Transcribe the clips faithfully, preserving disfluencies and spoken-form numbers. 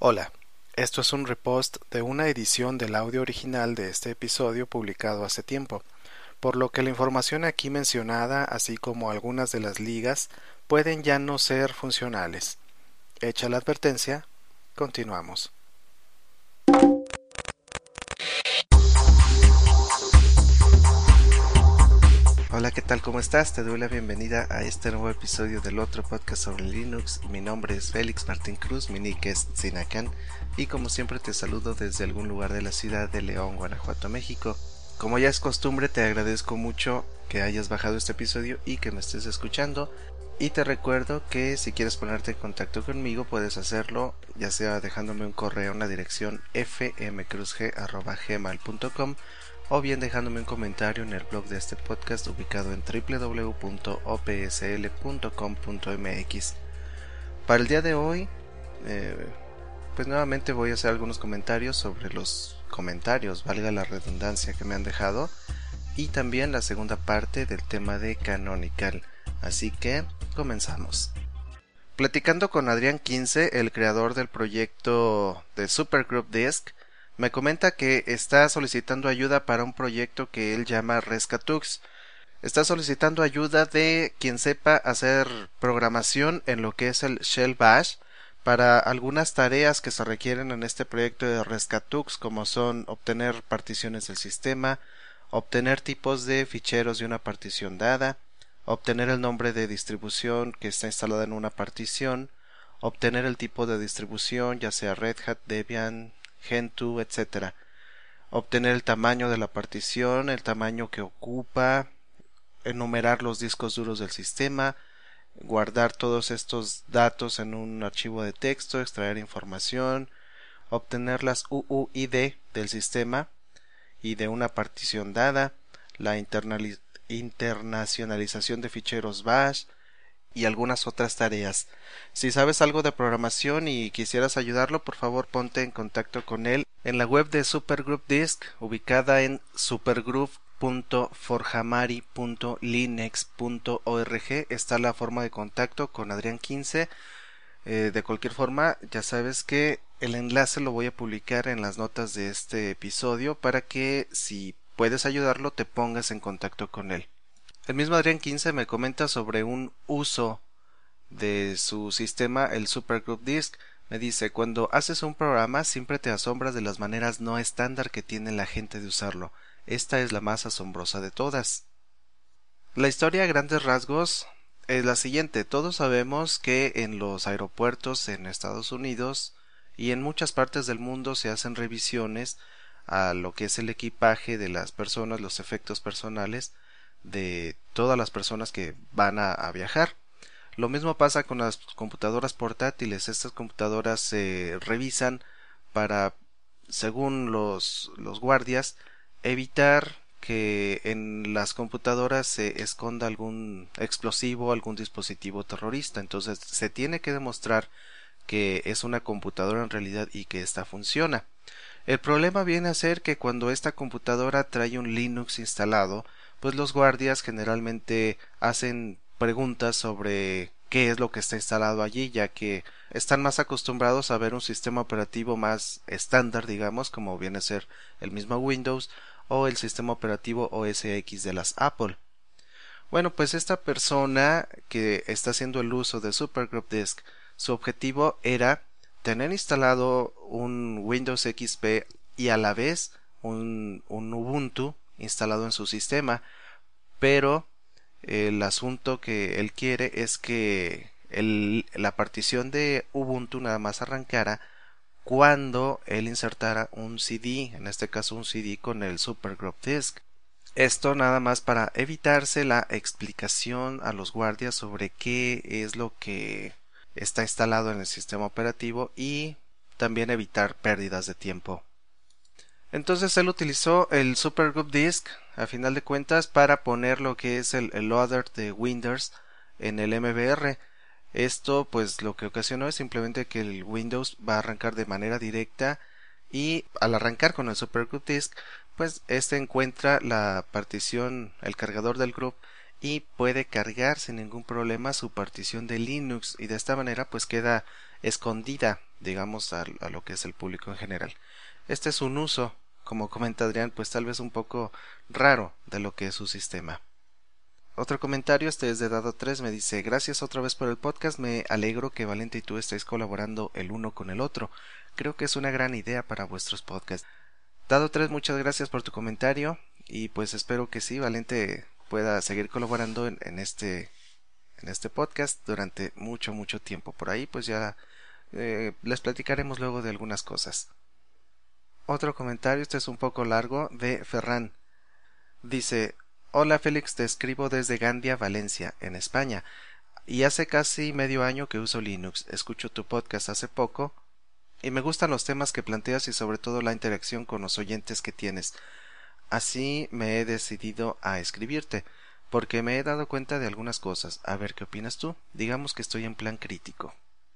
Hola, esto es un repost de una edición del audio original de este episodio publicado hace tiempo, por lo que la información aquí mencionada, así como algunas de las ligas, pueden ya no ser funcionales. Hecha la advertencia, continuamos. Hola, ¿qué tal? ¿Cómo estás? Te doy la bienvenida a este nuevo episodio del otro podcast sobre Linux. Mi nombre es Félix Martín Cruz, mi nick es Zinacan, y como siempre te saludo desde algún lugar de la ciudad de León, Guanajuato, México. Como ya es costumbre, te agradezco mucho que hayas bajado este episodio y que me estés escuchando. Y te recuerdo que si quieres ponerte en contacto conmigo puedes hacerlo ya sea dejándome un correo en la dirección f m cruz g arroba gmail punto com o bien dejándome un comentario en el blog de este podcast ubicado en w w w punto o p s l punto com punto m x. Para el día de hoy, eh, pues nuevamente voy a hacer algunos comentarios sobre los comentarios, valga la redundancia, que me han dejado, y también la segunda parte del tema de Canonical. Así que comenzamos. Platicando con Adrián quince, el creador del proyecto de Supergroup Disk, me comenta que está solicitando ayuda para un proyecto que él llama Rescatux. Está solicitando ayuda de quien sepa hacer programación en lo que es el Shell Bash para algunas tareas que se requieren en este proyecto de Rescatux, como son obtener particiones del sistema, obtener tipos de ficheros de una partición dada, obtener el nombre de distribución que está instalada en una partición, obtener el tipo de distribución, ya sea Red Hat, Debian, Gentoo, etcétera, obtener el tamaño de la partición, el tamaño que ocupa, enumerar los discos duros del sistema, guardar todos estos datos en un archivo de texto, extraer información, obtener las U U I D del sistema y de una partición dada, la internacionalización de ficheros bash y algunas otras tareas. Si sabes algo de programación y quisieras ayudarlo, por favor ponte en contacto con él en la web de Supergroup Disk, ubicada en supergroup punto forjamari punto linux punto org. Está la forma de contacto con Adrián quince. Eh, de cualquier forma, ya sabes que el enlace lo voy a publicar en las notas de este episodio para que, si puedes ayudarlo, te pongas en contacto con él. El mismo Adrián quince me comenta sobre un uso de su sistema, el Supergroup Disk. Me dice: cuando haces un programa siempre te asombras de las maneras no estándar que tiene la gente de usarlo. Esta es la más asombrosa de todas. La historia a grandes rasgos es la siguiente. Todos sabemos que en los aeropuertos en Estados Unidos y en muchas partes del mundo se hacen revisiones a lo que es el equipaje de las personas, los efectos personales de todas las personas que van a, a viajar. Lo mismo pasa con las computadoras portátiles. Estas computadoras se revisan para, según los, los guardias, evitar que en las computadoras se esconda algún explosivo, algún dispositivo terrorista. Entonces se tiene que demostrar que es una computadora en realidad y que ésta funciona. El problema viene a ser que cuando esta computadora trae un Linux instalado, pues los guardias generalmente hacen preguntas sobre qué es lo que está instalado allí, ya que están más acostumbrados a ver un sistema operativo más estándar, digamos, como viene a ser el mismo Windows o el sistema operativo O S X de las Apple. Bueno, pues esta persona que está haciendo el uso de Supergroup Disk, su objetivo era tener instalado un Windows X P y a la vez un, un Ubuntu instalado en su sistema, pero el asunto que él quiere es que el, la partición de Ubuntu nada más arrancara cuando él insertara un C D, en este caso un C D con el Supergroup Disk. Esto nada más para evitarse la explicación a los guardias sobre qué es lo que está instalado en el sistema operativo y también evitar pérdidas de tiempo. Entonces él utilizó el Supergroup Disk a final de cuentas para poner lo que es el, el loader de Windows en el M B R. Esto pues lo que ocasionó es simplemente que el Windows va a arrancar de manera directa y al arrancar con el Supergroup Disk pues este encuentra la partición, el cargador del group y puede cargar sin ningún problema su partición de Linux y de esta manera pues queda escondida digamos a, a lo que es el público en general. Este es un uso, como comenta Adrián, pues tal vez un poco raro de lo que es su sistema. Otro comentario, este es de Dado tres, me dice: gracias otra vez por el podcast, me alegro que Valente y tú estéis colaborando el uno con el otro. Creo que es una gran idea para vuestros podcasts. Dado tres, muchas gracias por tu comentario y pues espero que sí, Valente pueda seguir colaborando en, en este en este podcast durante mucho mucho tiempo. Por ahí pues ya eh, les platicaremos luego de algunas cosas. Otro comentario, este es un poco largo, de Ferran. Dice: hola Félix, te escribo desde Gandia, Valencia, en España, y hace casi medio año que uso Linux. Escucho tu podcast hace poco y me gustan los temas que planteas y sobre todo la interacción con los oyentes que tienes. Así me he decidido a escribirte, porque me he dado cuenta de algunas cosas. A ver qué opinas tú. Digamos que estoy en plan crítico.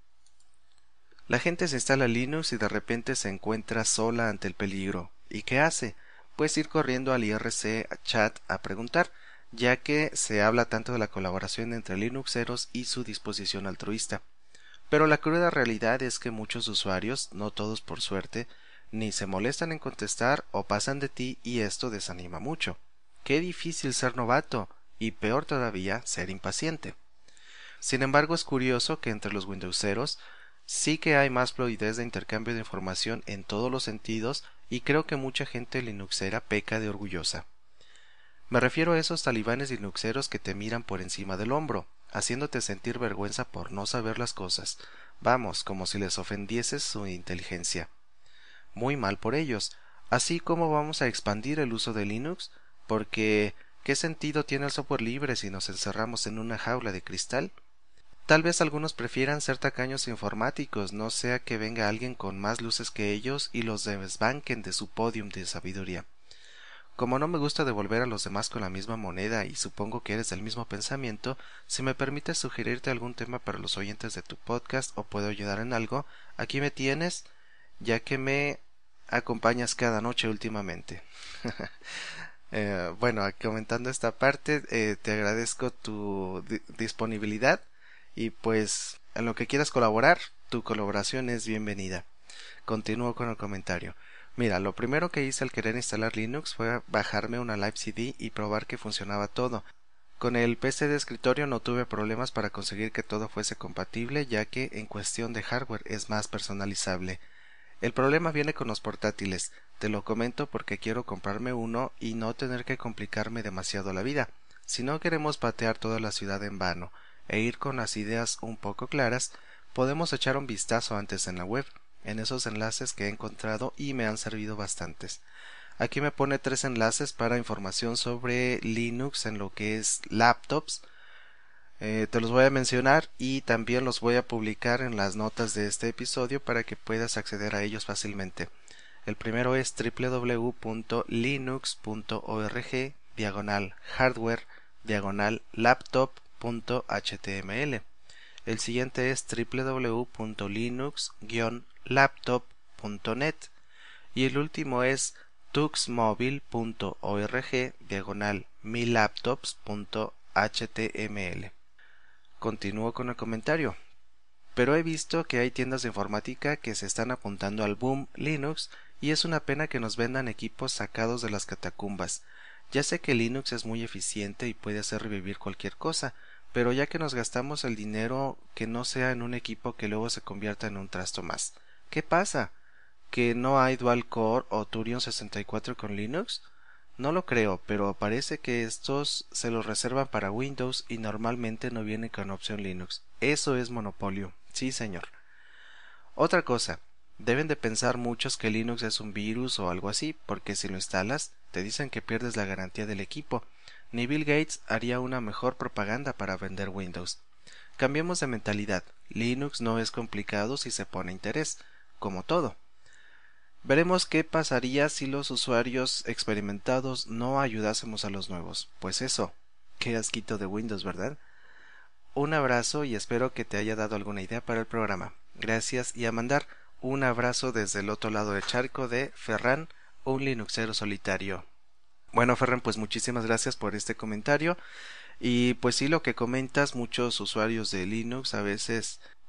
La gente se instala Linux y de repente se encuentra sola ante el peligro. ¿Y qué hace? Pues ir corriendo al I R C chat a preguntar, ya que se habla tanto de la colaboración entre Linuxeros y su disposición altruista. Pero la cruda realidad es que muchos usuarios, no todos por suerte, ni se molestan en contestar o pasan de ti y esto desanima mucho. Qué difícil ser novato y peor todavía ser impaciente. Sin embargo, es curioso que entre los Windowseros sí que hay más fluidez de intercambio de información en todos los sentidos y creo que mucha gente linuxera peca de orgullosa. Me refiero a esos talibanes linuxeros que te miran por encima del hombro, haciéndote sentir vergüenza por no saber las cosas. Vamos, como si les ofendieses su inteligencia. Muy mal por ellos. Así como vamos a expandir el uso de Linux, porque ¿qué sentido tiene el software libre si nos encerramos en una jaula de cristal? Tal vez algunos prefieran ser tacaños informáticos, no sea que venga alguien con más luces que ellos y los desbanquen de su podium de sabiduría. Como no me gusta devolver a los demás con la misma moneda y supongo que eres del mismo pensamiento, si me permites sugerirte algún tema para los oyentes de tu podcast o puedo ayudar en algo, aquí me tienes, ya que me acompañas cada noche últimamente. eh, bueno, comentando esta parte, eh, te agradezco tu di- disponibilidad y pues en lo que quieras colaborar, tu colaboración es bienvenida. Continúo con el comentario. Mira, lo primero que hice al querer instalar Linux fue bajarme una Live C D y probar que funcionaba todo. Con el P C de escritorio no tuve problemas para conseguir que todo fuese compatible, ya que en cuestión de hardware es más personalizable. El problema viene con los portátiles. Te lo comento porque quiero comprarme uno y no tener que complicarme demasiado la vida. Si no queremos patear toda la ciudad en vano e ir con las ideas un poco claras, podemos echar un vistazo antes en la web, en esos enlaces que he encontrado y me han servido bastantes. Aquí me pone tres enlaces para información sobre Linux en lo que es laptops. Eh, te los voy a mencionar y también los voy a publicar en las notas de este episodio para que puedas acceder a ellos fácilmente. El primero es w w w punto linux punto org diagonal hardware diagonal laptop punto h t m l. El siguiente es w w w punto linux guion laptop punto net y el último es tuxmobile punto org diagonal milaptops punto h t m l. Continúo con el comentario. Pero he visto que hay tiendas de informática que se están apuntando al boom Linux y es una pena que nos vendan equipos sacados de las catacumbas. Ya sé que Linux es muy eficiente y puede hacer revivir cualquier cosa, pero ya que nos gastamos el dinero, que no sea en un equipo que luego se convierta en un trasto más. ¿Qué pasa? ¿Que no hay Dual Core o Turion sesenta y cuatro con Linux? No lo creo, pero parece que estos se los reservan para Windows y normalmente no vienen con opción Linux. Eso es monopolio. Sí, señor. Otra cosa, deben de pensar muchos que Linux es un virus o algo así, porque si lo instalas, te dicen que pierdes la garantía del equipo. Ni Bill Gates haría una mejor propaganda para vender Windows. Cambiemos de mentalidad. Linux no es complicado si se pone interés, como todo. Veremos qué pasaría si los usuarios experimentados no ayudásemos a los nuevos. Pues eso, qué asquito de Windows, ¿verdad? Un abrazo y espero que te haya dado alguna idea para el programa. Gracias y a mandar un abrazo desde el otro lado del charco de Ferran, un Linuxero solitario. Bueno, Ferran, pues muchísimas gracias por este comentario. Y pues sí, lo que comentas, muchos usuarios de Linux a veces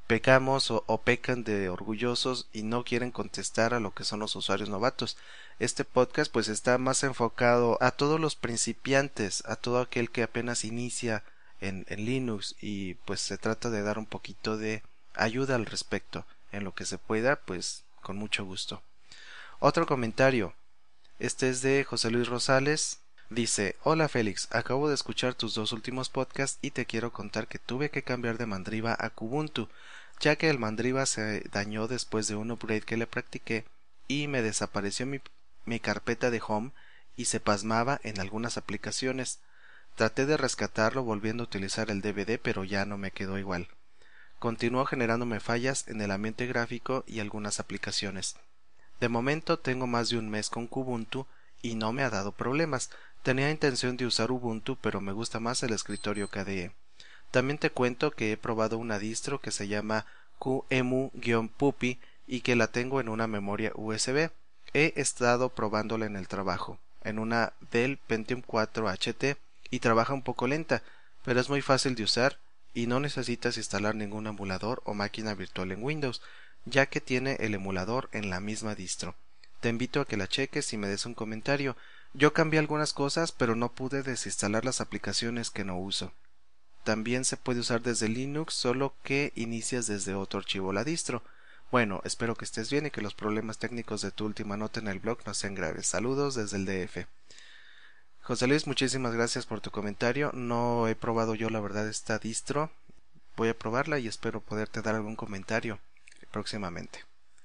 pecamos o, o pecan de orgullosos y no quieren contestar a lo que son los usuarios novatos. Este podcast pues está más enfocado a todos los principiantes, a todo aquel que apenas inicia en, en Linux, y pues se trata de dar un poquito de ayuda al respecto. En lo que se pueda, pues con mucho gusto. Otro comentario. Este es de José Luis Rosales. Dice: hola Félix, acabo de escuchar tus dos últimos podcasts y te quiero contar que tuve que cambiar de Mandriva a Kubuntu, ya que el Mandriva se dañó después de un upgrade que le practiqué y me desapareció mi, mi carpeta de home y se pasmaba en algunas aplicaciones. Traté de rescatarlo volviendo a utilizar el D V D, pero ya no me quedó igual. Continuó generándome fallas en el ambiente gráfico y algunas aplicaciones. De momento tengo más de un mes con Kubuntu y no me ha dado problemas. Tenía intención de usar Ubuntu, pero me gusta más el escritorio K D E. También te cuento que he probado una distro que se llama Q E M U-Puppy y que la tengo en una memoria U S B. He estado probándola en el trabajo, en una Dell Pentium cuatro H T, y trabaja un poco lenta, pero es muy fácil de usar y no necesitas instalar ningún emulador o máquina virtual en Windows, ya que tiene el emulador en la misma distro. Te invito a que la cheques y me des un comentario. Yo cambié algunas cosas, pero no pude desinstalar las aplicaciones que no uso. También se puede usar desde Linux, solo que inicias desde otro archivo la distro. Bueno, espero que estés bien y que los problemas técnicos de tu última nota en el blog no sean graves. Saludos desde el D F. José Luis, muchísimas gracias por tu comentario. No he probado yo la verdad esta distro. Voy a probarla y espero poderte dar algún comentario próximamente.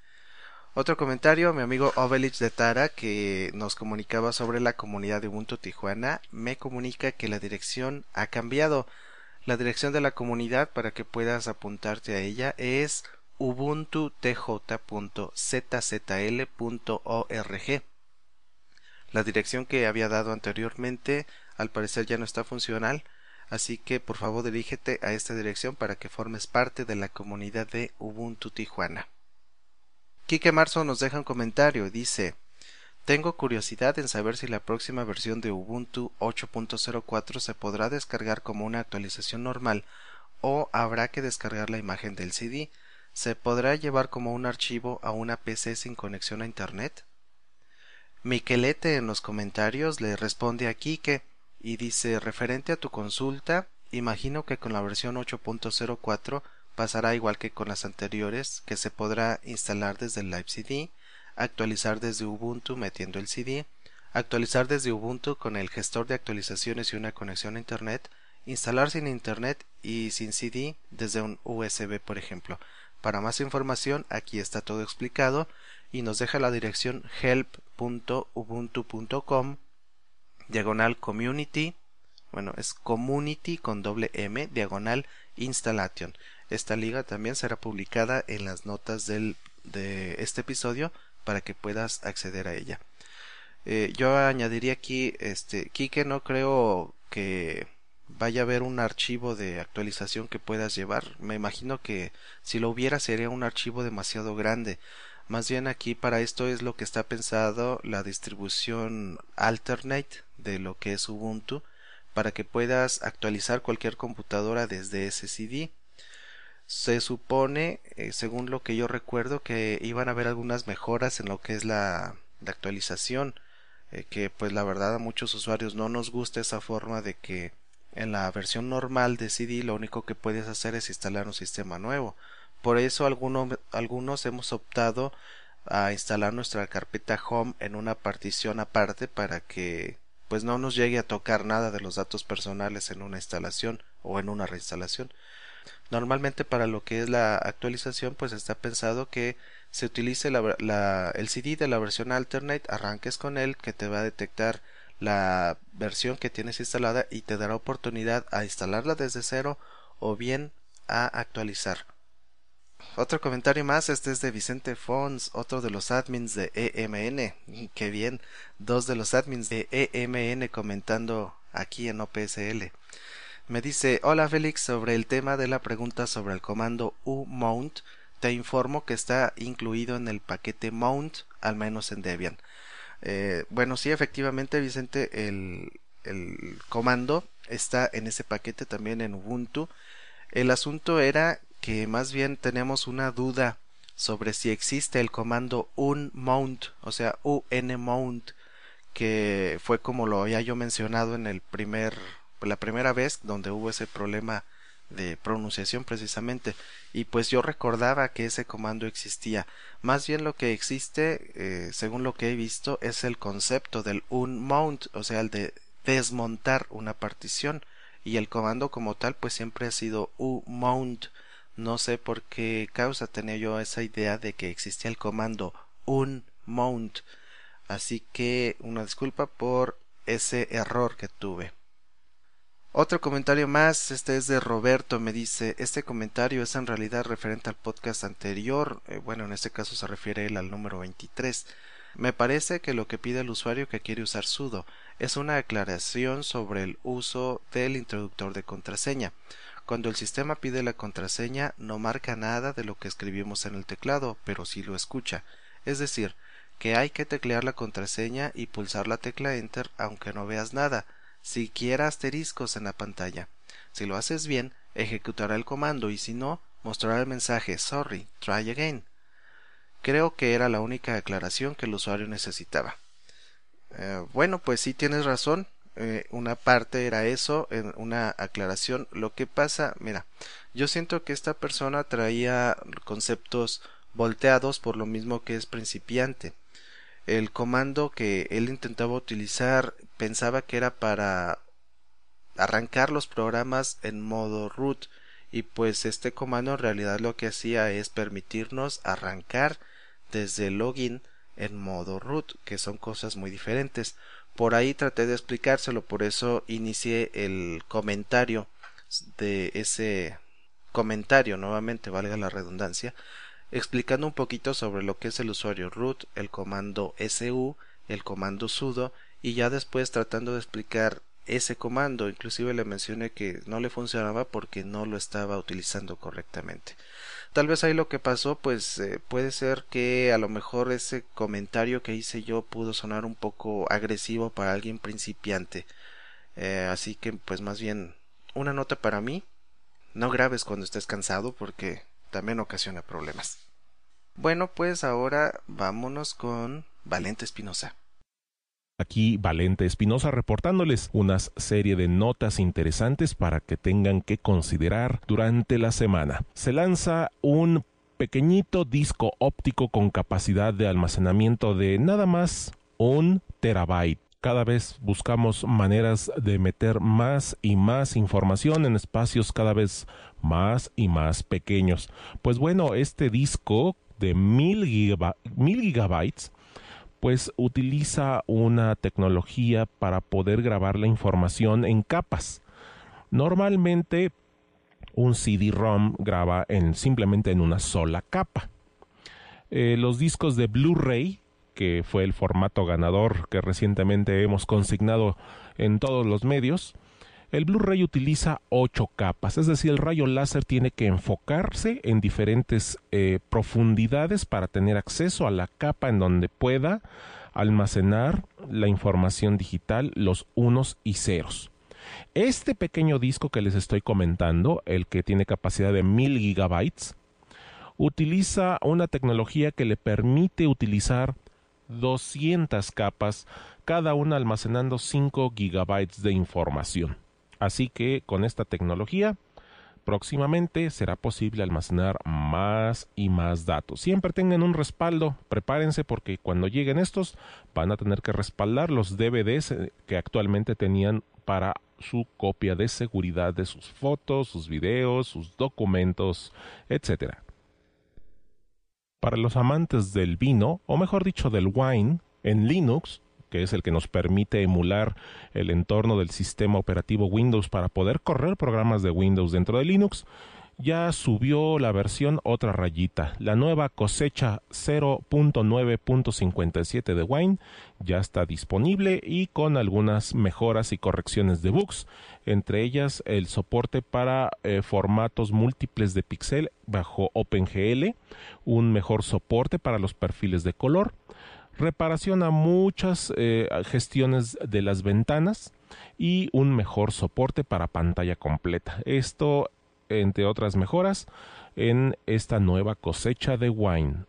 Otro comentario, mi amigo Ovelich de Tara, que nos comunicaba sobre la comunidad de Ubuntu Tijuana, me comunica que la dirección ha cambiado. La dirección de la comunidad, para que puedas apuntarte a ella, es ubuntu t j punto z z l punto org. La dirección que había dado anteriormente al parecer ya no está funcional, así que por favor dirígete a esta dirección para que formes parte de la comunidad de Ubuntu Tijuana. Quique Marzo nos deja un comentario, dice: tengo curiosidad en saber si la próxima versión de Ubuntu ocho punto cero cuatro se podrá descargar como una actualización normal o habrá que descargar la imagen del C D. ¿Se podrá llevar como un archivo a una P C sin conexión a internet? Miquelete en los comentarios le responde a Quique y dice: referente a tu consulta, imagino que con la versión ocho punto cero cuatro pasará igual que con las anteriores, que se podrá instalar desde el Live C D, actualizar desde Ubuntu metiendo el C D, actualizar desde Ubuntu con el gestor de actualizaciones y una conexión a internet, instalar sin internet y sin C D desde un U S B, por ejemplo. Para más información, aquí está todo explicado y nos deja la dirección help punto ubuntu punto com diagonal community, bueno, es community con doble M, diagonal installation. Esta liga también será publicada en las notas del, de este episodio para que puedas acceder a ella. Eh, yo añadiría aquí, este, Quique, no creo que vaya a haber un archivo de actualización que puedas llevar. Me imagino que si lo hubiera sería un archivo demasiado grande. Más bien aquí para esto es lo que está pensado la distribución alternate de lo que es Ubuntu, para que puedas actualizar cualquier computadora desde ese C D. Se supone, eh, según lo que yo recuerdo, que iban a haber algunas mejoras en lo que es la, la actualización, eh, que pues la verdad a muchos usuarios no nos gusta esa forma de que en la versión normal de C D lo único que puedes hacer es instalar un sistema nuevo. Por eso algunos, algunos hemos optado a instalar nuestra carpeta home en una partición aparte para que pues no nos llegue a tocar nada de los datos personales en una instalación o en una reinstalación. Normalmente para lo que es la actualización pues está pensado que se utilice la, la, el C D de la versión alternate, arranques con él, que te va a detectar la versión que tienes instalada y te dará oportunidad a instalarla desde cero o bien a actualizar. Otro comentario más, este es de Vicente Fons, otro de los admins de E M N. Qué bien, dos de los admins de E M N comentando aquí en O P S L. Me dice: hola Félix, sobre el tema de la pregunta sobre el comando umount, te informo que está incluido en el paquete mount, al menos en Debian. Eh, bueno, sí, efectivamente, Vicente, el, el comando está en ese paquete también en Ubuntu. El asunto era que más bien tenemos una duda sobre si existe el comando unmount, o sea, unmount, que fue como lo había yo mencionado en el primer, la primera vez donde hubo ese problema de pronunciación precisamente, y pues yo recordaba que ese comando existía. Más bien lo que existe, eh, según lo que he visto, es el concepto del unmount, o sea, el de desmontar una partición, y el comando como tal pues siempre ha sido umount. No sé por qué causa tenía yo esa idea de que existía el comando unmount, así que una disculpa por ese error que tuve. Otro comentario más, este es de Roberto, me dice, este comentario es en realidad referente al podcast anterior, eh, bueno, en este caso se refiere él al número veintitrés. Me parece que lo que pide el usuario que quiere usar sudo es una aclaración sobre el uso del introductor de contraseña. Cuando el sistema pide la contraseña no marca nada de lo que escribimos en el teclado, pero sí lo escucha. Es decir, que hay que teclear la contraseña y pulsar la tecla Enter aunque no veas nada, siquiera asteriscos en la pantalla. Si lo haces bien, ejecutará el comando y si no, mostrará el mensaje Sorry, try again. Creo que era la única aclaración que el usuario necesitaba. Eh, bueno, pues sí tienes razón. Eh, una parte era eso, en una aclaración. Lo que pasa, mira, yo siento que esta persona traía conceptos volteados por lo mismo que es principiante. El comando que él intentaba utilizar pensaba que era para arrancar los programas en modo root, y pues este comando en realidad lo que hacía es permitirnos arrancar desde el login en modo root, que son cosas muy diferentes. Por ahí traté de explicárselo, por eso inicié el comentario de ese comentario, nuevamente valga la redundancia, explicando un poquito sobre lo que es el usuario root, el comando su, el comando sudo, y ya después tratando de explicar ese comando. Inclusive le mencioné que no le funcionaba porque no lo estaba utilizando correctamente. Tal vez ahí lo que pasó, pues eh, puede ser que a lo mejor ese comentario que hice yo pudo sonar un poco agresivo para alguien principiante. Eh, así que pues más bien una nota para mí: no grabes cuando estés cansado porque también ocasiona problemas. Bueno, pues ahora vámonos con Valente Espinosa. Aquí Valente Espinosa reportándoles una serie de notas interesantes para que tengan que considerar durante la semana. Se lanza un pequeñito disco óptico con capacidad de almacenamiento de nada más un terabyte. Cada vez buscamos maneras de meter más y más información en espacios cada vez más y más pequeños. Pues bueno, este disco de mil, giga, mil gigabytes pues utiliza una tecnología para poder grabar la información en capas. Normalmente un C D ROM graba en, simplemente en una sola capa. Eh, los discos de Blu-ray, que fue el formato ganador que recientemente hemos consignado en todos los medios, el Blu-ray utiliza ocho capas, es decir, el rayo láser tiene que enfocarse en diferentes eh, profundidades para tener acceso a la capa en donde pueda almacenar la información digital, los unos y ceros. Este pequeño disco que les estoy comentando, el que tiene capacidad de mil gigabytes, utiliza una tecnología que le permite utilizar doscientas capas, cada una almacenando cinco gigabytes de información. Así que con esta tecnología próximamente será posible almacenar más y más datos. Siempre tengan un respaldo, prepárense porque cuando lleguen estos van a tener que respaldar los D V Ds que actualmente tenían para su copia de seguridad de sus fotos, sus videos, sus documentos, etcétera. Para los amantes del vino, o mejor dicho del wine, en Linux, que es el que nos permite emular el entorno del sistema operativo Windows para poder correr programas de Windows dentro de Linux, ya subió la versión otra rayita. La nueva cosecha cero punto nueve punto cincuenta y siete de Wine ya está disponible y con algunas mejoras y correcciones de bugs, entre ellas el soporte para eh, formatos múltiples de píxel bajo OpenGL, un mejor soporte para los perfiles de color, reparación a muchas eh, gestiones de las ventanas y un mejor soporte para pantalla completa. Esto, entre otras mejoras, en esta nueva cosecha de Wine.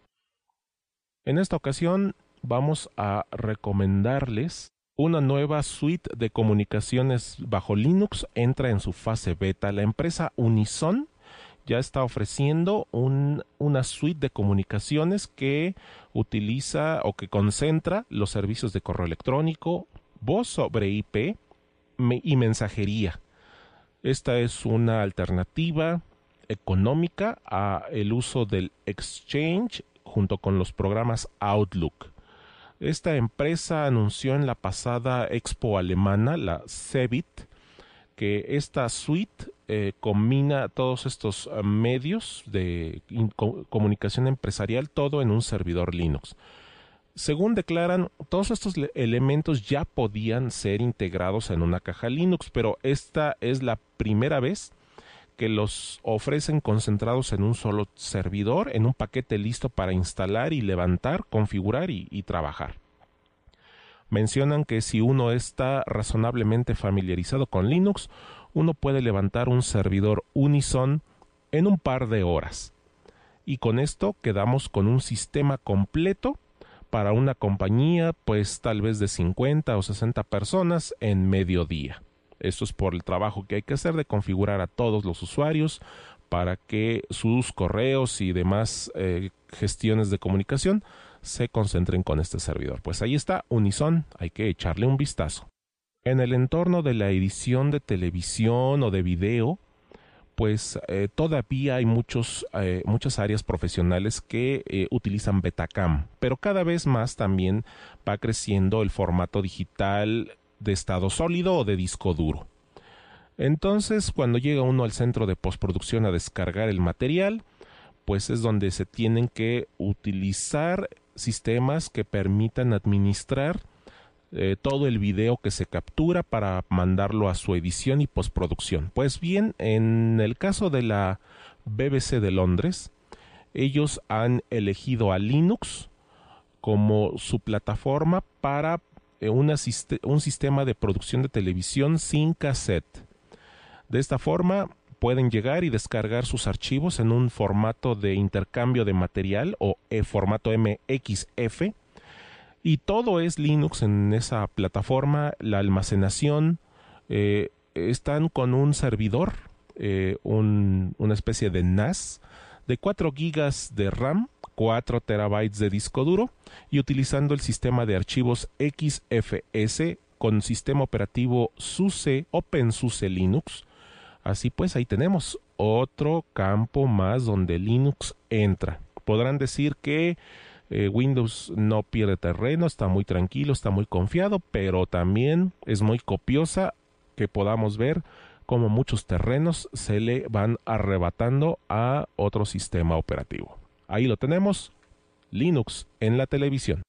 En esta ocasión vamos a recomendarles una nueva suite de comunicaciones bajo Linux. Entra en su fase beta. La empresa Unison ya está ofreciendo un, una suite de comunicaciones que utiliza o que concentra los servicios de correo electrónico, voz sobre I P y mensajería. Esta es una alternativa económica a el uso del Exchange junto con los programas Outlook. Esta empresa anunció en la pasada expo alemana, la Cebit, que esta suite eh, combina todos estos uh, medios de co- comunicación empresarial, todo en un servidor Linux. Según declaran, todos estos le- elementos ya podían ser integrados en una caja Linux, pero esta es la primera vez que los ofrecen concentrados en un solo servidor, en un paquete listo para instalar y levantar, configurar y, y trabajar. Mencionan que si uno está razonablemente familiarizado con Linux, uno puede levantar un servidor Unison en un par de horas. Y con esto quedamos con un sistema completo para una compañía, pues tal vez de cincuenta o sesenta personas en medio día. Esto es por el trabajo que hay que hacer de configurar a todos los usuarios para que sus correos y demás eh, gestiones de comunicación se concentren con este servidor. Pues ahí está Unison, hay que echarle un vistazo. En el entorno de la edición de televisión o de video, pues eh, todavía hay muchos, eh, muchas áreas profesionales que eh, utilizan Betacam, pero cada vez más también va creciendo el formato digital de estado sólido o de disco duro. Entonces, cuando llega uno al centro de postproducción a descargar el material, pues es donde se tienen que utilizar sistemas que permitan administrar eh, todo el video que se captura para mandarlo a su edición y postproducción. Pues bien, en el caso de la B B C de Londres, ellos han elegido a Linux como su plataforma para eh, una sist- un sistema de producción de televisión sin cassette. De esta forma pueden llegar y descargar sus archivos en un formato de intercambio de material o e formato M X F, y todo es Linux en esa plataforma. La almacenación, eh, están con un servidor, eh, un, una especie de N A S de cuatro gigas de RAM, cuatro terabytes de disco duro, y utilizando el sistema de archivos X F S con sistema operativo SUSE, OpenSUSE Linux. Así pues, ahí tenemos otro campo más donde Linux entra. Podrán decir que eh, Windows no pierde terreno, está muy tranquilo, está muy confiado, pero también es muy copiosa, que podamos ver cómo muchos terrenos se le van arrebatando a otro sistema operativo. Ahí lo tenemos, Linux en la televisión.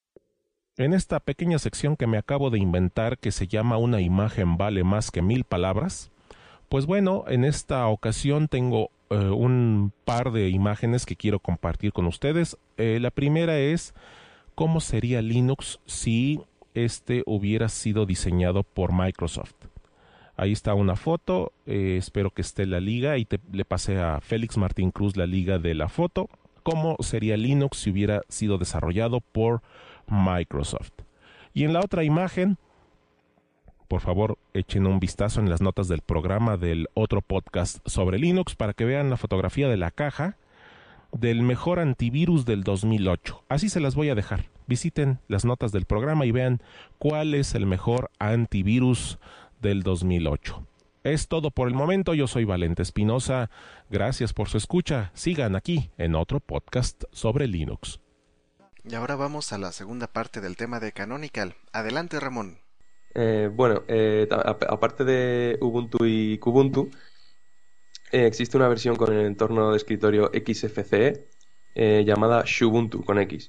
En esta pequeña sección que me acabo de inventar, que se llama Una imagen vale más que mil palabras, pues bueno, en esta ocasión tengo eh, un par de imágenes que quiero compartir con ustedes. Eh, la primera es cómo sería Linux si este hubiera sido diseñado por Microsoft. Ahí está una foto, eh, espero que esté la liga, y te, le pasé a Félix Martín Cruz la liga de la foto. ¿Cómo sería Linux si hubiera sido desarrollado por Microsoft? Y en la otra imagen, por favor, echen un vistazo en las notas del programa del otro podcast sobre Linux para que vean la fotografía de la caja del mejor antivirus del dos mil ocho. Así se las voy a dejar. Visiten las notas del programa y vean cuál es el mejor antivirus del dos mil ocho. Es todo por el momento. Yo soy Valente Espinosa. Gracias por su escucha. Sigan aquí en otro podcast sobre Linux. Y ahora vamos a la segunda parte del tema de Canonical. Adelante, Ramón. Eh, bueno, eh, a- aparte de Ubuntu y Kubuntu, eh, existe una versión con el entorno de escritorio X F C E eh, llamada Xubuntu con X.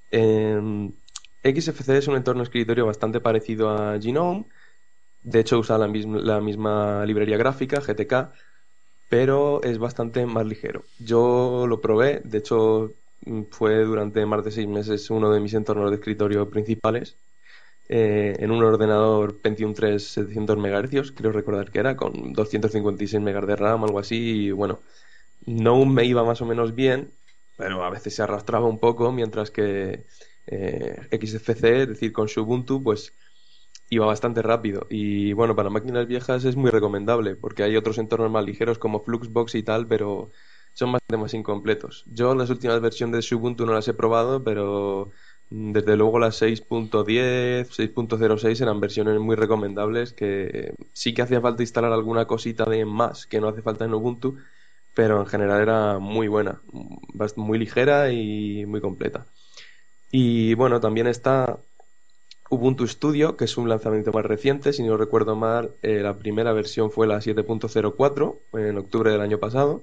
Eh, X F C E es un entorno de escritorio bastante parecido a GNOME. De hecho, usa la, misma, la misma librería gráfica, G T K, pero es bastante más ligero. Yo lo probé, de hecho, mm, fue durante más de seis meses uno de mis entornos de escritorio principales. Eh, en un ordenador Pentium tres setecientos megahercios, creo recordar que era, con doscientos cincuenta y seis megas de RAM, algo así, y bueno, GNOME me iba más o menos bien, pero a veces se arrastraba un poco, mientras que eh, X F C, es decir, con Ubuntu, pues iba bastante rápido. Y bueno, para máquinas viejas es muy recomendable, porque hay otros entornos más ligeros como Fluxbox y tal, pero son bastante más incompletos. Yo las últimas versiones de Ubuntu no las he probado, pero mm, desde luego las seis punto diez, seis punto cero seis eran versiones muy recomendables que sí que hacía falta instalar alguna cosita de más que no hace falta en Ubuntu, pero en general era muy buena, bast- muy ligera y muy completa. Y bueno, también está Ubuntu Studio, que es un lanzamiento más reciente, si no recuerdo mal, eh, la primera versión fue la siete punto cero cuatro en octubre del año pasado.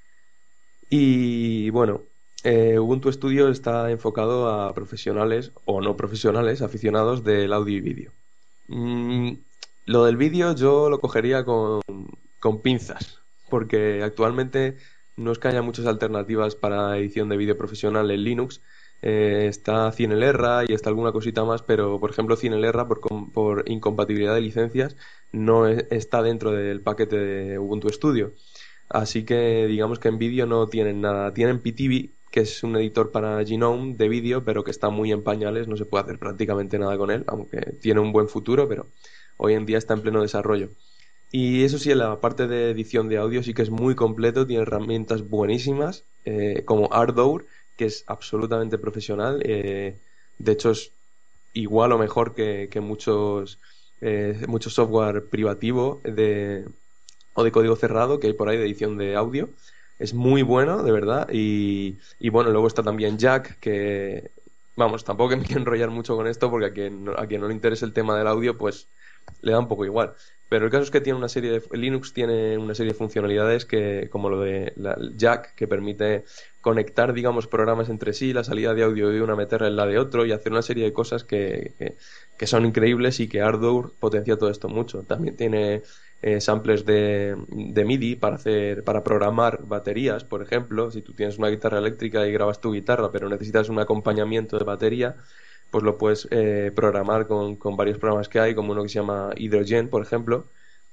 Y bueno, eh, Ubuntu Studio está enfocado a profesionales o no profesionales, aficionados del audio y vídeo. Mm, lo del vídeo yo lo cogería con, con pinzas, porque actualmente no es que haya muchas alternativas para edición de vídeo profesional en Linux. Eh, está Cinelerra y está alguna cosita más, pero por ejemplo Cinelerra por, com- por incompatibilidad de licencias no e- está dentro del paquete de Ubuntu Studio. Así que digamos que en vídeo no tienen nada. Tienen P T V, que es un editor para Gnome de vídeo, pero que está muy en pañales, no se puede hacer prácticamente nada con él, aunque tiene un buen futuro, pero hoy en día está en pleno desarrollo. Y eso sí, en la parte de edición de audio sí que es muy completo, tiene herramientas buenísimas, eh, como Ardour, que es absolutamente profesional. Eh, de hecho, es igual o mejor que, que muchos, eh, mucho software privativo de, o de código cerrado que hay por ahí de edición de audio. Es muy bueno, de verdad. Y, y bueno, luego está también Jack, que, vamos, tampoco me quiero enrollar mucho con esto porque a quien, no- a quien no le interese el tema del audio, pues le da un poco igual. Pero el caso es que tiene una serie de, Linux tiene una serie de funcionalidades que, como lo de la- el Jack, que permite conectar, digamos, programas entre sí, la salida de audio de una meterla en la de otro y hacer una serie de cosas que, que, que son increíbles y que Ardour potencia todo esto mucho. También tiene eh, samplers de, de MIDI para hacer, para programar baterías, por ejemplo. Si tú tienes una guitarra eléctrica y grabas tu guitarra, pero necesitas un acompañamiento de batería, pues lo puedes eh, programar con, con varios programas que hay, como uno que se llama Hydrogen, por ejemplo.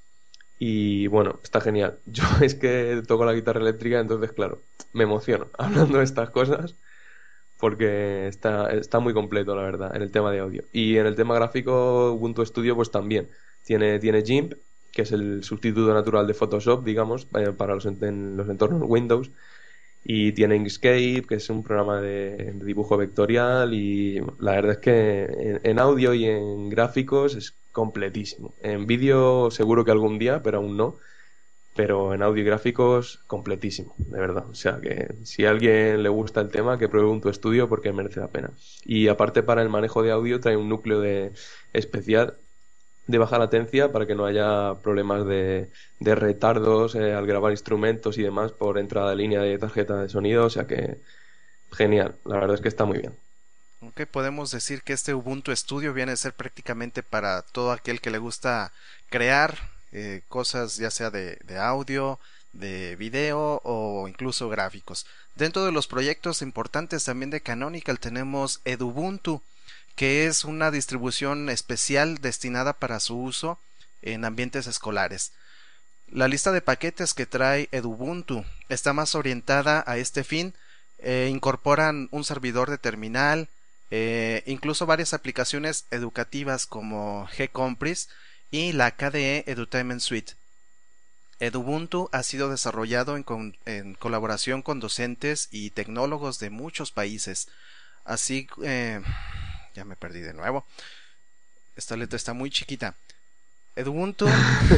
Y bueno, está genial. Yo es que toco la guitarra eléctrica, entonces, claro, me emociono hablando de estas cosas porque está, está muy completo, la verdad, en el tema de audio. Y en el tema gráfico, Ubuntu Studio, pues también. Tiene, tiene GIMP, que es el sustituto natural de Photoshop, digamos, eh, para los, en los entornos Windows. Y tiene Inkscape, que es un programa de, de dibujo vectorial. Y la verdad es que en, en audio y en gráficos es completísimo. En vídeo seguro que algún día, pero aún no, pero en audio y gráficos completísimo, de verdad. O sea que si a alguien le gusta el tema, que pruebe un tu estudio porque merece la pena. Y aparte para el manejo de audio trae un núcleo de especial de baja latencia para que no haya problemas de, de retardos eh, al grabar instrumentos y demás por entrada de línea de tarjeta de sonido. O sea que genial, la verdad es que está muy bien. Ok, podemos decir que este Ubuntu Studio viene a ser prácticamente para todo aquel que le gusta crear eh, cosas ya sea de, de audio, de video o incluso gráficos. Dentro de los proyectos importantes también de Canonical tenemos Edubuntu, que es una distribución especial destinada para su uso en ambientes escolares. La lista de paquetes que trae Edubuntu está más orientada a este fin. Eh, incorporan un servidor de terminal, eh, incluso varias aplicaciones educativas como gCompris y la K D E Edutainment Suite. Edubuntu ha sido desarrollado en, con- en colaboración con docentes y tecnólogos de muchos países. Así, eh, ya me perdí de nuevo. Esta letra está muy chiquita. Edubuntu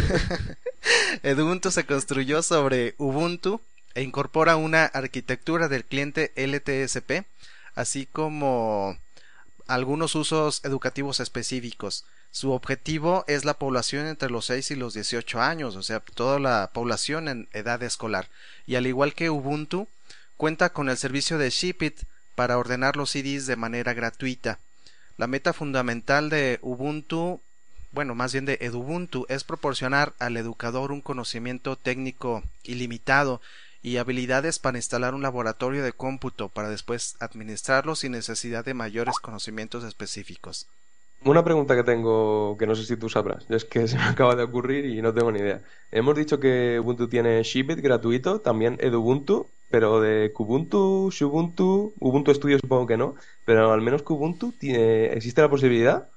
Ubuntu se construyó sobre Ubuntu e incorpora una arquitectura del cliente L T S P, así como algunos usos educativos específicos. Su objetivo es la población entre los seis y los dieciocho años, o sea, toda la población en edad escolar. Y al igual que Ubuntu, cuenta con el servicio de Shipit para ordenar los C Ds de manera gratuita. La meta fundamental de Ubuntu, bueno, más bien de Edubuntu, es proporcionar al educador un conocimiento técnico ilimitado y habilidades para instalar un laboratorio de cómputo para después administrarlo sin necesidad de mayores conocimientos específicos. Una pregunta que tengo que no sé si tú sabrás, es que se me acaba de ocurrir y no tengo ni idea. Hemos dicho que Ubuntu tiene Shipit gratuito, también Edubuntu, pero de Kubuntu, Xubuntu, Ubuntu Studio supongo que no, pero al menos Kubuntu tiene, ¿existe la posibilidad?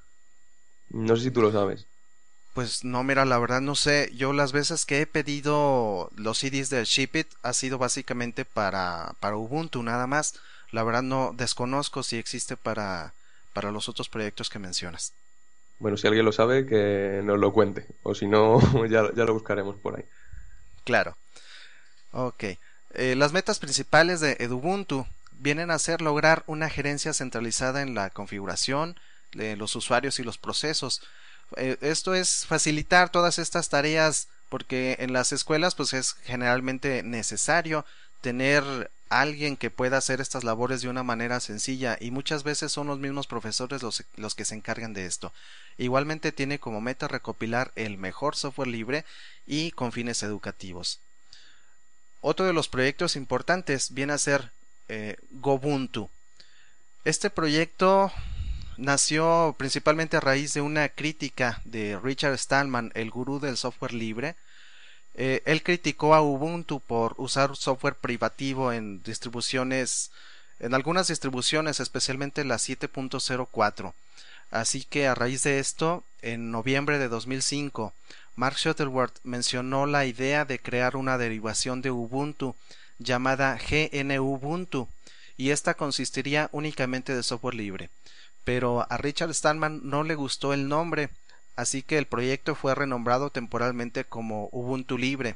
No sé si tú lo sabes. Pues no, mira, la verdad no sé. Yo las veces que he pedido los C Ds del Shipit ha sido básicamente para, para Ubuntu nada más. La verdad no desconozco si existe para, para los otros proyectos que mencionas. Bueno, si alguien lo sabe, que nos lo cuente, o si no, ya, ya lo buscaremos por ahí. Claro. Ok. Eh, las metas principales de Edubuntu vienen a ser lograr una gerencia centralizada en la configuración de los usuarios y los procesos. Eh, esto es facilitar todas estas tareas porque en las escuelas pues es generalmente necesario tener alguien que pueda hacer estas labores de una manera sencilla y muchas veces son los mismos profesores los, los que se encargan de esto. Igualmente tiene como meta recopilar el mejor software libre y con fines educativos. Otro de los proyectos importantes viene a ser eh, Gobuntu. Este proyecto nació principalmente a raíz de una crítica de Richard Stallman, el gurú del software libre. Eh, él criticó a Ubuntu por usar software privativo en distribuciones, en algunas distribuciones, especialmente la siete punto cero cuatro. Así que a raíz de esto, en noviembre de dos mil cinco, Mark Shuttleworth mencionó la idea de crear una derivación de Ubuntu llamada G N Ubuntu, y esta consistiría únicamente de software libre. Pero a Richard Stallman no le gustó el nombre, así que el proyecto fue renombrado temporalmente como Ubuntu Libre.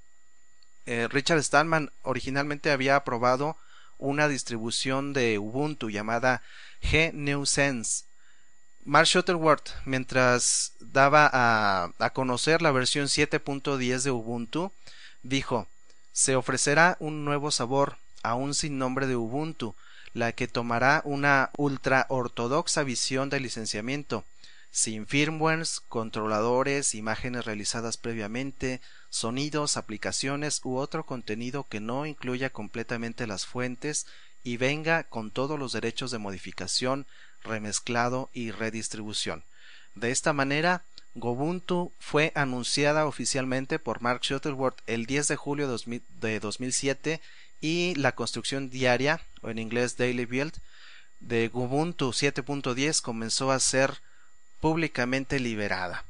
Eh, Richard Stallman originalmente había aprobado una distribución de Ubuntu llamada G N U Sense. Mark Shuttleworth, mientras daba a, a conocer la versión siete punto diez de Ubuntu, dijo: se ofrecerá un nuevo sabor, aún sin nombre de Ubuntu, la que tomará una ultra ortodoxa visión del licenciamiento, sin firmwares, controladores, imágenes realizadas previamente, sonidos, aplicaciones u otro contenido que no incluya completamente las fuentes y venga con todos los derechos de modificación, remezclado y redistribución. De esta manera, Gobuntu fue anunciada oficialmente por Mark Shuttleworth el diez de julio de dos mil siete y la construcción diaria, o en inglés Daily Build, de Ubuntu siete punto diez comenzó a ser públicamente liberada.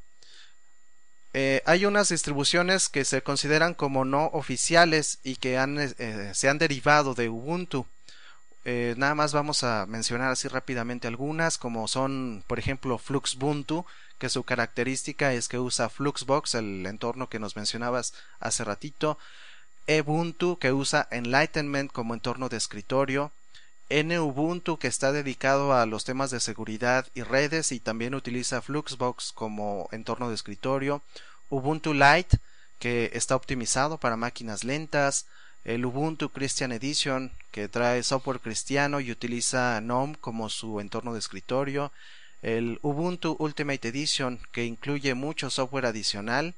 Eh, hay unas distribuciones que se consideran como no oficiales y que han, eh, se han derivado de Ubuntu. Eh, nada más vamos a mencionar así rápidamente algunas, como son por ejemplo Fluxbuntu, que su característica es que usa Fluxbox, el entorno que nos mencionabas hace ratito, Ebuntu, que usa Enlightenment como entorno de escritorio, Nubuntu, que está dedicado a los temas de seguridad y redes y también utiliza Fluxbox como entorno de escritorio, Ubuntu Lite, que está optimizado para máquinas lentas, el Ubuntu Christian Edition, que trae software cristiano y utiliza GNOME como su entorno de escritorio, el Ubuntu Ultimate Edition, que incluye mucho software adicional,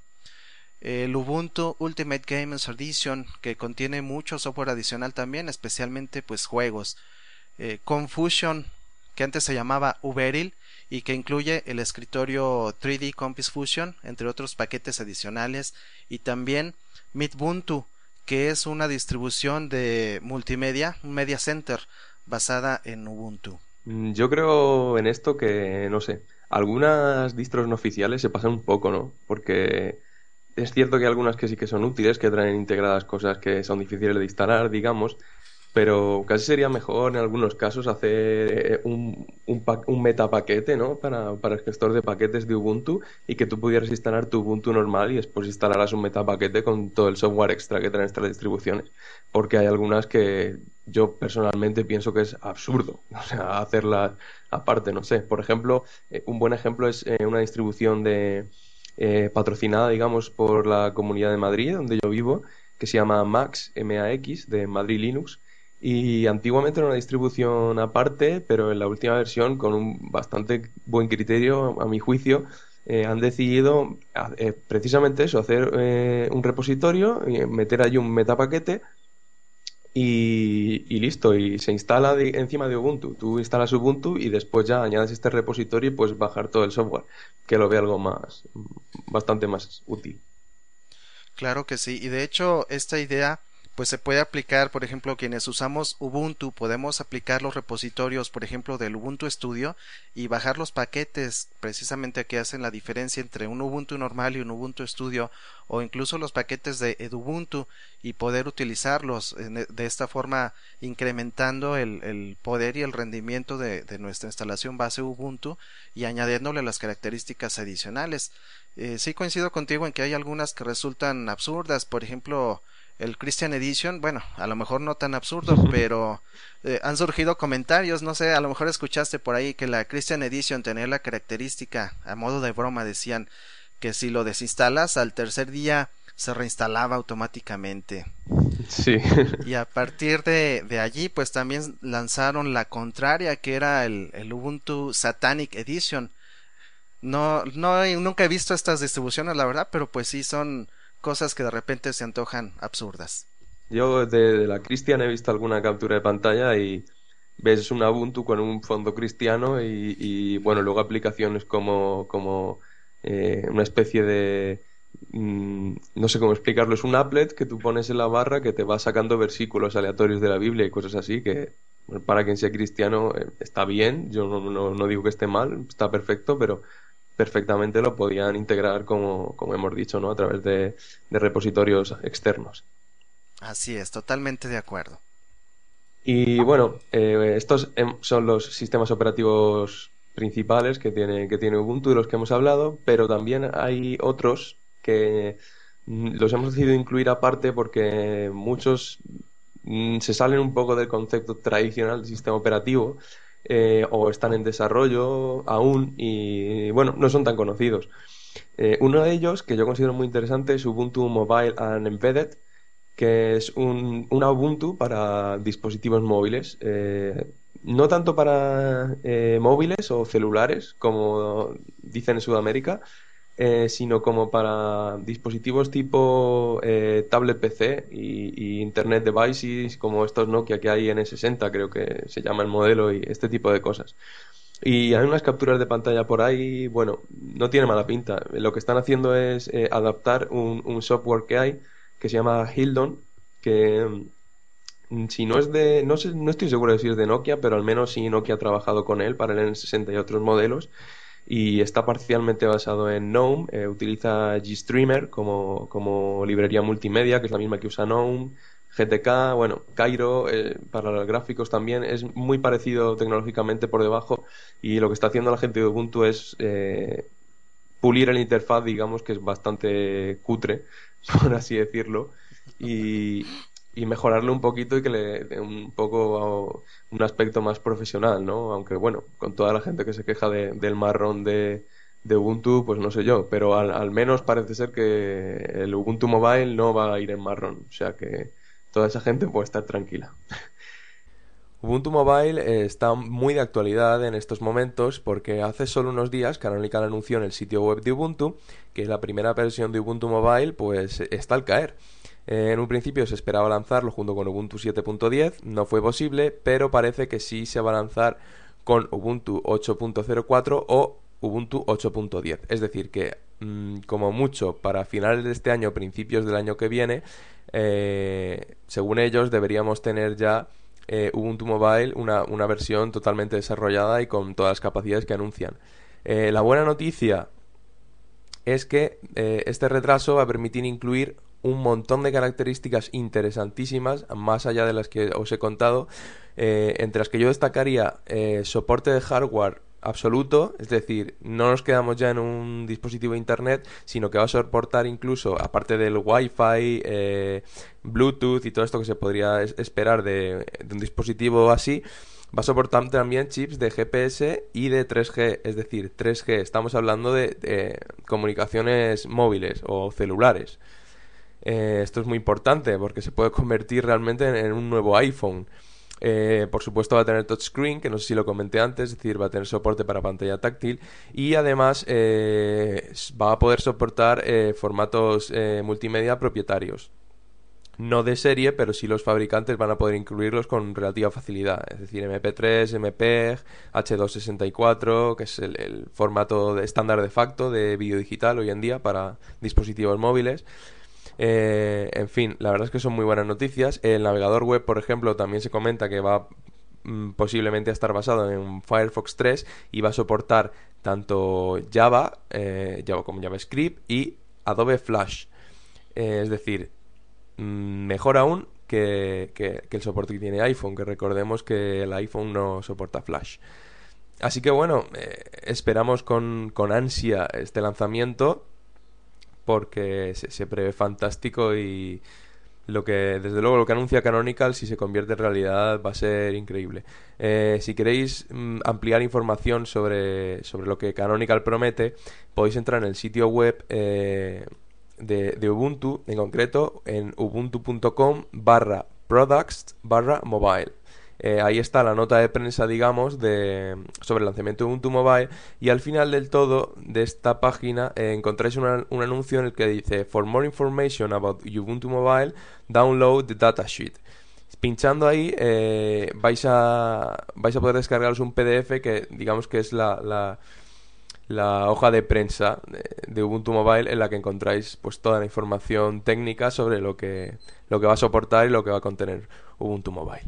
el Ubuntu Ultimate Games Edition, que contiene mucho software adicional también, especialmente pues juegos, eh, Confusion, que antes se llamaba Uberil y que incluye el escritorio tres D Compass Fusion, entre otros paquetes adicionales, y también Midbuntu, que es una distribución de multimedia, un media center basada en Ubuntu. Mm, Yo creo en esto que, no sé, algunas distros no oficiales se pasan un poco, ¿no? Porque es cierto que hay algunas que sí que son útiles, que traen integradas cosas que son difíciles de instalar, digamos, pero casi sería mejor en algunos casos hacer eh, un, un, pa- un metapaquete, ¿no? Para, para el gestor de paquetes de Ubuntu y que tú pudieras instalar tu Ubuntu normal y después instalarás un metapaquete con todo el software extra que traen estas distribuciones. Porque hay algunas que yo personalmente pienso que es absurdo, o sea, hacerlas aparte, no sé. Por ejemplo, eh, un buen ejemplo es eh, una distribución de eh, patrocinada, digamos, por la Comunidad de Madrid, donde yo vivo, que se llama Max, M A X, de Madrid Linux. Y antiguamente era una distribución aparte, pero en la última versión, con un bastante buen criterio, a mi juicio, eh, han decidido eh, precisamente eso, hacer eh, un repositorio, y meter allí un metapaquete y, y listo, y se instala de- encima de Ubuntu. Tú instalas Ubuntu y después ya añades este repositorio y puedes bajar todo el software, que lo ve algo más, bastante más útil. Claro que sí, y de hecho esta idea pues se puede aplicar, por ejemplo, quienes usamos Ubuntu, podemos aplicar los repositorios, por ejemplo, del Ubuntu Studio y bajar los paquetes precisamente que hacen la diferencia entre un Ubuntu normal y un Ubuntu Studio, o incluso los paquetes de Edubuntu, y poder utilizarlos en e- de esta forma, incrementando el, el poder y el rendimiento de, de nuestra instalación base Ubuntu y añadiéndole las características adicionales. Eh, sí coincido contigo en que hay algunas que resultan absurdas, por ejemplo, el Christian Edition, bueno, a lo mejor no tan absurdo, pero eh, han surgido comentarios, no sé, a lo mejor escuchaste por ahí que la Christian Edition tenía la característica, a modo de broma decían, que si lo desinstalas al tercer día se reinstalaba automáticamente. Sí. Y a partir de, de allí, pues también lanzaron la contraria, que era el, el Ubuntu Satanic Edition. No, no, he- nunca he visto estas distribuciones, la verdad, pero pues sí son cosas que de repente se antojan absurdas. Yo de, de la Christian he visto alguna captura de pantalla y ves una Ubuntu con un fondo cristiano y, y, bueno, luego aplicaciones como, como eh, una especie de, mm, no sé cómo explicarlo, es un applet que tú pones en la barra que te va sacando versículos aleatorios de la Biblia y cosas así que bueno, para quien sea cristiano eh, está bien, yo no, no, no digo que esté mal, está perfecto, pero perfectamente lo podían integrar como, como hemos dicho, ¿no? A través de, de repositorios externos. Así es, totalmente de acuerdo. Y bueno, eh, estos em, son los sistemas operativos principales que tiene, que tiene Ubuntu de los que hemos hablado, pero también hay otros que mm, los hemos decidido incluir aparte porque muchos mm, se salen un poco del concepto tradicional de sistema operativo eh, o están en desarrollo aún y bueno, no son tan conocidos. Eh, uno de ellos, que yo considero muy interesante, es Ubuntu Mobile and Embedded, que es un, una Ubuntu para dispositivos móviles. Eh, no tanto para eh, móviles o celulares, como dicen en Sudamérica, eh, sino como para dispositivos tipo eh, tablet P C y, y Internet Devices, como estos Nokia que hay N sesenta, creo que se llama el modelo, y este tipo de cosas. Y hay unas capturas de pantalla por ahí, bueno, no tiene mala pinta. Lo que están haciendo es eh, adaptar un, un software que hay que se llama Hildon, que mm, si no es de, no sé, no estoy seguro de si es de Nokia, pero al menos sí Nokia ha trabajado con él para el N sesenta y otros modelos y está parcialmente basado en GNOME, eh, utiliza GStreamer como, como librería multimedia, que es la misma que usa GNOME, G T K, bueno, Cairo, eh, para los gráficos también, es muy parecido tecnológicamente por debajo y lo que está haciendo la gente de Ubuntu es eh, pulir el interfaz, digamos, que es bastante cutre, por así decirlo, y, y mejorarlo un poquito y que le dé un poco un aspecto más profesional, ¿no? Aunque bueno, con toda la gente que se queja de- del marrón de, de Ubuntu, pues no sé yo, pero al, al menos parece ser que el Ubuntu Mobile no va a ir en marrón, o sea que toda esa gente puede estar tranquila. Ubuntu Mobile eh, está muy de actualidad en estos momentos porque hace solo unos días Canonical anunció en el sitio web de Ubuntu que la primera versión de Ubuntu Mobile pues está al caer. Eh, en un principio se esperaba lanzarlo junto con Ubuntu siete punto diez, no fue posible, pero parece que sí se va a lanzar con Ubuntu ocho punto cero cuatro o Ubuntu ocho punto diez. Es decir, que mmm, como mucho para finales de este año o principios del año que viene, eh, según ellos deberíamos tener ya eh, Ubuntu Mobile una, una versión totalmente desarrollada y con todas las capacidades que anuncian. Eh, la buena noticia es que eh, este retraso va a permitir incluir un montón de características interesantísimas, más allá de las que os he contado, eh, entre las que yo destacaría eh, soporte de hardware absoluto, es decir, no nos quedamos ya en un dispositivo internet, sino que va a soportar incluso, aparte del Wi-Fi, eh, Bluetooth y todo esto que se podría es- esperar de, de un dispositivo así, va a soportar también chips de G P S y de tres G, es decir, tres G, estamos hablando de, de comunicaciones móviles o celulares. Eh, esto es muy importante porque se puede convertir realmente en, en un nuevo iPhone. Eh, por supuesto va a tener touchscreen, que no sé si lo comenté antes, es decir, va a tener soporte para pantalla táctil y además eh, va a poder soportar eh, formatos eh, multimedia propietarios. no de serie, pero sí los fabricantes van a poder incluirlos con relativa facilidad. Es decir, M P tres, M P E G, H doscientos sesenta y cuatro, que es el, el formato de estándar de facto de vídeo digital hoy en día para dispositivos móviles. Eh, en fin, la verdad es que son muy buenas noticias. El navegador web, por ejemplo, también se comenta que va mm, posiblemente a estar basado en Firefox tres y va a soportar tanto Java, eh, Java como JavaScript y Adobe Flash. Eh, es decir, mejor aún que, que, que el soporte que tiene iPhone, que recordemos que el iPhone no soporta Flash. Así que bueno, eh, esperamos con, con ansia este lanzamiento porque se, se prevé fantástico y lo que, desde luego, lo que anuncia Canonical, si se convierte en realidad, va a ser increíble. Eh, si queréis mm, ampliar información sobre, sobre lo que Canonical promete, podéis entrar en el sitio web eh, de, de Ubuntu, en concreto en ubuntu.com barra products barra mobile. Eh, ahí está la nota de prensa, digamos, de, sobre el lanzamiento de Ubuntu Mobile, y al final del todo de esta página eh, encontráis una, un anuncio en el que dice For more information about Ubuntu Mobile, download the datasheet. Pinchando ahí eh, vais a vais a poder descargaros un P D F que digamos que es la, la, la hoja de prensa de, de Ubuntu Mobile, en la que encontráis pues toda la información técnica sobre lo que, lo que va a soportar y lo que va a contener Ubuntu Mobile.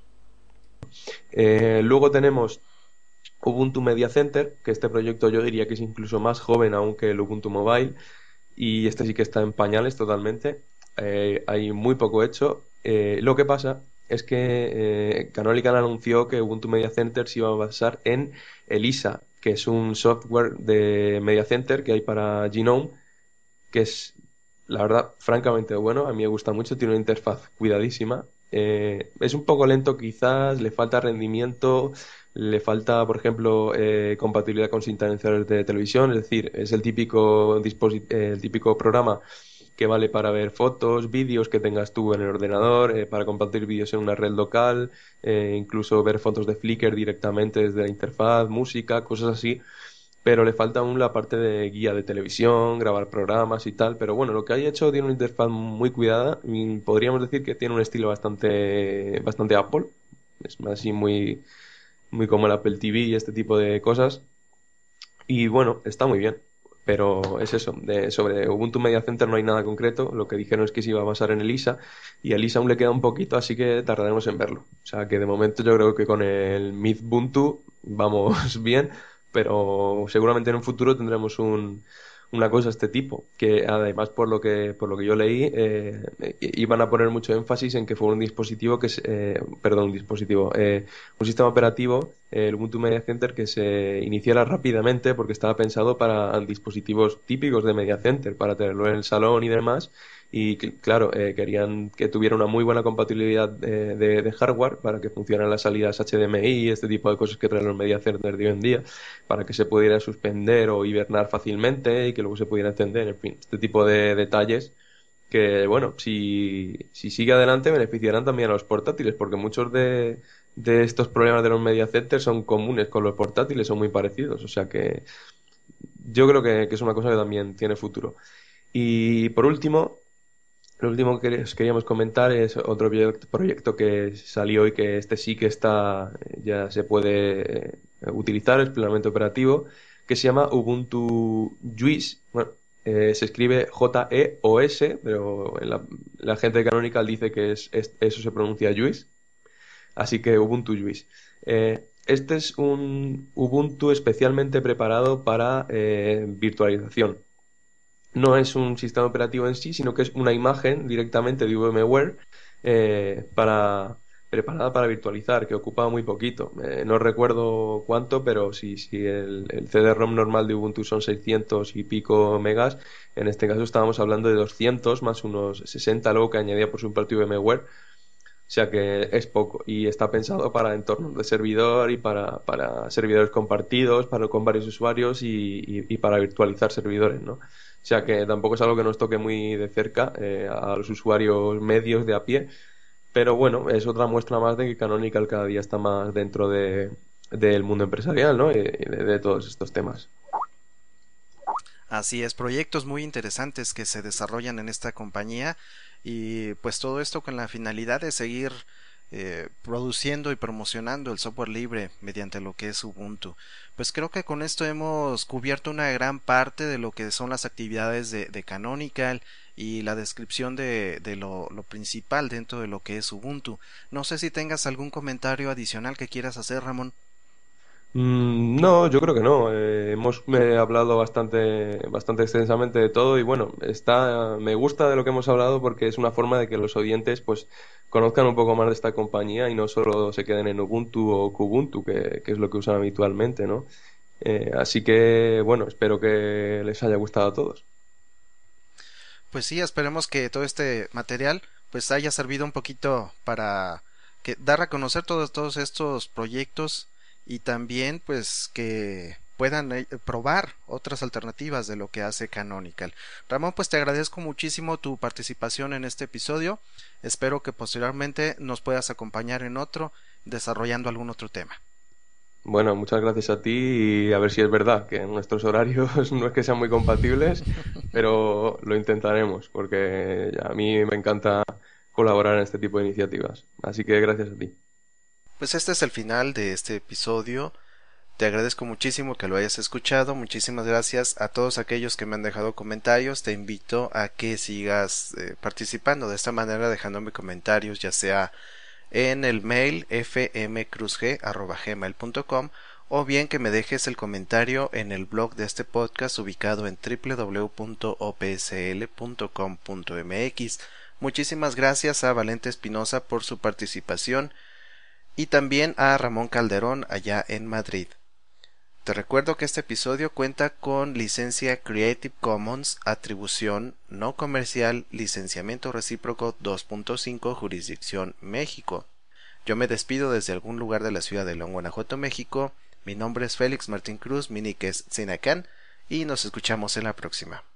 Eh, luego tenemos Ubuntu Media Center, que este proyecto yo diría que es incluso más joven aún que el Ubuntu Mobile, y este sí que está en pañales totalmente. Eh, hay muy poco hecho. Eh, lo que pasa es que eh, Canonical anunció que Ubuntu Media Center se iba a basar en Elisa, que es un software de Media Center que hay para Gnome, que es, la verdad, francamente bueno. A mí me gusta mucho, tiene una interfaz cuidadísima. Eh, es un poco lento quizás, le falta rendimiento, le falta, por ejemplo, eh, compatibilidad con sintonizadores de televisión, es decir, es el típico, disposi- eh, el típico programa que vale para ver fotos, vídeos que tengas tú en el ordenador, eh, para compartir vídeos en una red local, eh, incluso ver fotos de Flickr directamente desde la interfaz, música, cosas así. Pero le falta aún la parte de guía de televisión, grabar programas y tal. Pero bueno, lo que hay hecho tiene una interfaz muy cuidada y podríamos decir que tiene un estilo bastante, bastante Apple. Es así muy, muy como el Apple T V y este tipo de cosas. Y bueno, está muy bien. Pero es eso, de, sobre Ubuntu Media Center no hay nada concreto. Lo que dijeron es que se iba a basar en Elisa, y a Elisa aún le queda un poquito, así que tardaremos en verlo. O sea que de momento yo creo que con el Midbuntu vamos bien, pero seguramente en un futuro tendremos un, una cosa de este tipo, que además por lo que por lo que yo leí eh, iban a poner mucho énfasis en que fuera un dispositivo que es, eh, perdón, un dispositivo, eh, un sistema operativo, eh, el Ubuntu Media Center, que se iniciara rápidamente porque estaba pensado para dispositivos típicos de Media Center, para tenerlo en el salón y demás. Y claro, eh, querían que tuviera una muy buena compatibilidad de, de, de hardware para que funcionaran las salidas H D M I y este tipo de cosas que traen los Media Center de hoy en día, para que se pudiera suspender o hibernar fácilmente y que luego se pudiera encender, en fin, este tipo de detalles que, bueno, si, si sigue adelante beneficiarán también a los portátiles, porque muchos de, de estos problemas de los Media Center son comunes con los portátiles, son muy parecidos, o sea que yo creo que, que es una cosa que también tiene futuro. Y por último, lo último que os queríamos comentar es otro proyecto, proyecto que salió y que este sí que está, ya se puede eh, utilizar, es plenamente operativo, que se llama Ubuntu Juice. Bueno, eh, se escribe J E O S, pero la, la gente de Canonical dice que es, es- eso se pronuncia Juice, así que Ubuntu Juice. Eh, este es un Ubuntu especialmente preparado para eh, virtualización. No es un sistema operativo en sí, sino que es una imagen directamente de VMware eh, para, preparada para virtualizar, que ocupa muy poquito. Eh, no recuerdo cuánto, pero si, si el, el C D-ROM normal de Ubuntu son seiscientos y pico megas, en este caso estábamos hablando de doscientos más unos sesenta luego que añadía por su propio VMware. O sea que es poco y está pensado para entornos de servidor y para, para servidores compartidos, para con varios usuarios y, y- y para virtualizar servidores, ¿no? O sea que tampoco es algo que nos toque muy de cerca eh, a los usuarios medios de a pie, pero bueno, es otra muestra más de que Canonical cada día está más dentro de, del mundo empresarial, ¿no? Y de, de todos estos temas. Así es, proyectos muy interesantes que se desarrollan en esta compañía y pues todo esto con la finalidad de seguir eh, produciendo y promocionando el software libre mediante lo que es Ubuntu. Pues creo que con esto hemos cubierto una gran parte de lo que son las actividades de, de Canonical y la descripción de, de lo, lo principal dentro de lo que es Ubuntu. No sé si tengas algún comentario adicional que quieras hacer, Ramón. Mm, no, yo creo que no. Eh, hemos eh, hablado bastante, bastante extensamente de todo y bueno, está, me gusta de lo que hemos hablado porque es una forma de que los oyentes pues conozcan un poco más de esta compañía y no solo se queden en Ubuntu o Kubuntu, que, que es lo que usan habitualmente, ¿no? Eh, así que bueno, espero que les haya gustado a todos. Pues sí, esperemos que todo este material pues haya servido un poquito para que dar a conocer todos todos estos proyectos y también pues que puedan eh, probar otras alternativas de lo que hace Canonical. Ramón, pues te agradezco muchísimo tu participación en este episodio. Espero que posteriormente nos puedas acompañar en otro desarrollando algún otro tema. Bueno, muchas gracias a ti y a ver si es verdad que nuestros horarios no es que sean muy compatibles, pero lo intentaremos porque a mí me encanta colaborar en este tipo de iniciativas. Así que gracias a ti. Pues este es el final de este episodio. Te agradezco muchísimo que lo hayas escuchado. Muchísimas gracias a todos aquellos que me han dejado comentarios. Te invito a que sigas eh, participando de esta manera, dejándome comentarios, ya sea en el mail f m cruz g arroba gmail punto com o bien que me dejes el comentario en el blog de este podcast ubicado en w w w punto o p s l punto com punto m x. Muchísimas gracias a Valente Espinosa por su participación y también a Ramón Calderón allá en Madrid. Te recuerdo que este episodio cuenta con licencia Creative Commons, atribución no comercial, licenciamiento recíproco dos punto cinco, jurisdicción México. Yo me despido desde algún lugar de la ciudad de León, Guanajuato, México. Mi nombre es Félix Martín Cruz, mi nick es Zinacán, y nos escuchamos en la próxima.